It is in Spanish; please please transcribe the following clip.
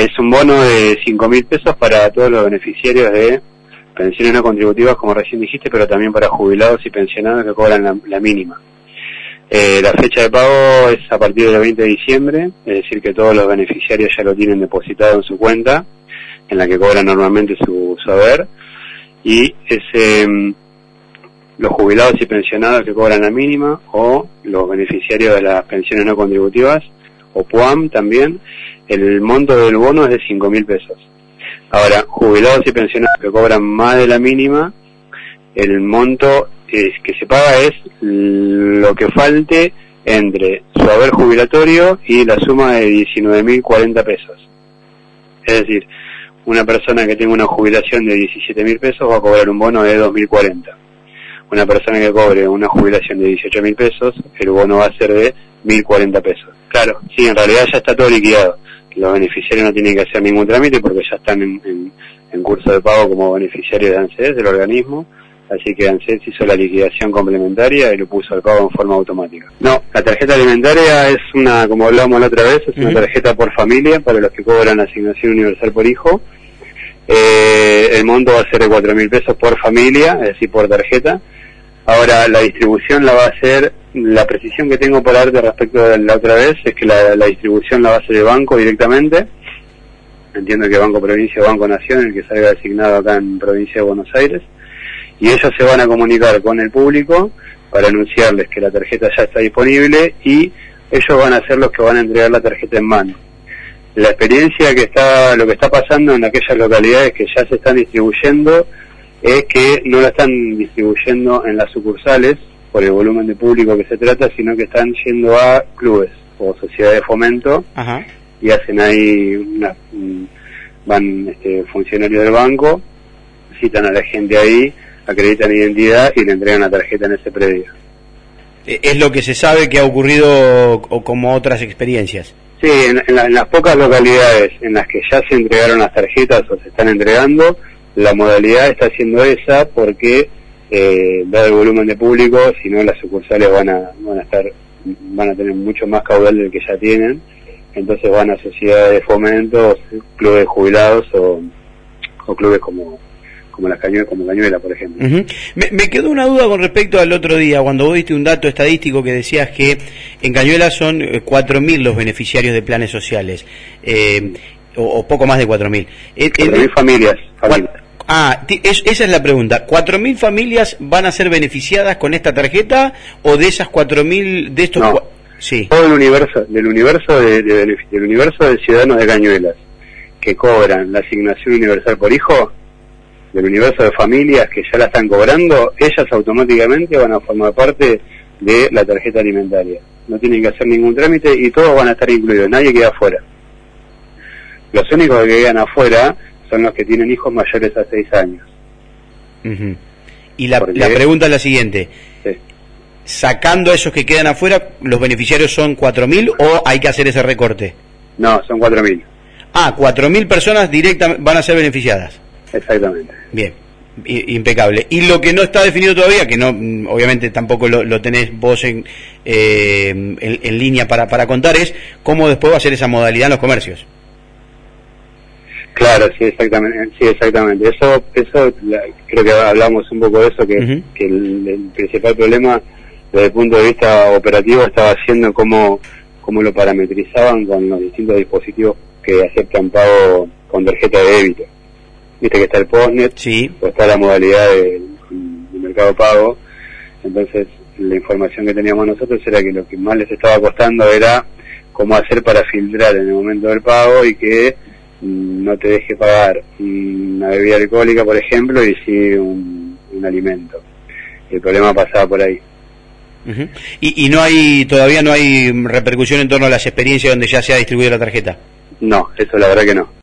Es un bono de 5.000 pesos para todos los beneficiarios de pensiones no contributivas, como recién dijiste, pero también para jubilados y pensionados que cobran la mínima. La fecha de pago es a partir del 20 de diciembre, es decir que todos los beneficiarios ya lo tienen depositado en su cuenta, en la que cobran normalmente su haber, y es los jubilados y pensionados que cobran la mínima, o los beneficiarios de las pensiones no contributivas, o PUAM también. El monto del bono es de 5.000 pesos. Ahora, jubilados y pensionados que cobran más de la mínima, el monto que se paga es lo que falte entre su haber jubilatorio y la suma de 19.040 pesos. Es decir, una persona que tenga una jubilación de 17.000 pesos va a cobrar un bono de 2.040. Una persona que cobre una jubilación de 18.000 pesos, el bono va a ser de 1.040 pesos. Claro, sí, en realidad ya está todo liquidado. Los beneficiarios no tienen que hacer ningún trámite porque ya están en curso de pago como beneficiarios de ANSES, del organismo, así que ANSES hizo la liquidación complementaria y lo puso al pago en forma automática. No, la tarjeta alimentaria es una, como hablamos la otra vez, es una tarjeta por familia para los que cobran asignación universal por hijo. El monto va a ser de 4.000 pesos por familia, es decir, por tarjeta. Ahora, la distribución la va a hacer, la precisión que tengo para darte respecto de la otra vez es que la distribución la va a hacer el banco directamente. Entiendo que Banco Provincia o Banco Nación, el que salga designado acá en Provincia de Buenos Aires, y ellos se van a comunicar con el público para anunciarles que la tarjeta ya está disponible, y ellos van a ser los que van a entregar la tarjeta en mano. La experiencia lo que está pasando en aquellas localidades que ya se están distribuyendo es que no la están distribuyendo en las sucursales por el volumen de público que se trata, sino que están yendo a clubes o sociedades de fomento. Ajá. Y hacen ahí van funcionarios del banco, citan a la gente ahí, acreditan identidad y le entregan la tarjeta en ese predio. ¿Es lo que se sabe que ha ocurrido o como otras experiencias? Sí, en las pocas localidades en las que ya se entregaron las tarjetas o se están entregando, la modalidad está siendo esa porque, dado el volumen de público, si no las sucursales van a tener mucho más caudal del que ya tienen, entonces van a sociedades de fomento, clubes de jubilados o clubes como Cañuela, por ejemplo. Me quedó una duda con respecto al otro día, cuando vos diste un dato estadístico que decías que en Cañuela son 4.000 los beneficiarios de planes sociales, o poco más de 4.000. 4.000 familias. Esa es la pregunta. ¿4.000 familias van a ser beneficiadas con esta tarjeta o de esas 4.000 de estos? No, sí. Todo del universo de ciudadanos de Cañuelas que cobran la asignación universal por hijo, del universo de familias que ya la están cobrando, ellas automáticamente van a formar parte de la tarjeta alimentaria. No tienen que hacer ningún trámite y todos van a estar incluidos, nadie queda afuera. Los únicos que quedan afuera son los que tienen hijos mayores a 6 años. Y la pregunta es la siguiente. Sí. Sacando a esos que quedan afuera, ¿los beneficiarios son 4.000 o hay que hacer ese recorte? No, son 4.000. 4.000 personas directamente van a ser beneficiadas. Exactamente. Bien, impecable. Y lo que no está definido todavía, que no, obviamente tampoco lo tenés vos en línea para contar, es cómo después va a ser esa modalidad en los comercios. Claro, sí, exactamente. Eso creo que hablamos un poco de eso, que el principal problema desde el punto de vista operativo estaba siendo cómo lo parametrizaban con los distintos dispositivos que aceptan pago con tarjeta de débito. Viste que está el postnet, sí, o está la modalidad de mercado pago. Entonces la información que teníamos nosotros era que lo que más les estaba costando era cómo hacer para filtrar en el momento del pago y que no te deje pagar una bebida alcohólica, por ejemplo, y sí un alimento. El problema pasaba por ahí. Y todavía no hay repercusión en torno a las experiencias donde ya se ha distribuido la tarjeta. No, eso la verdad que no.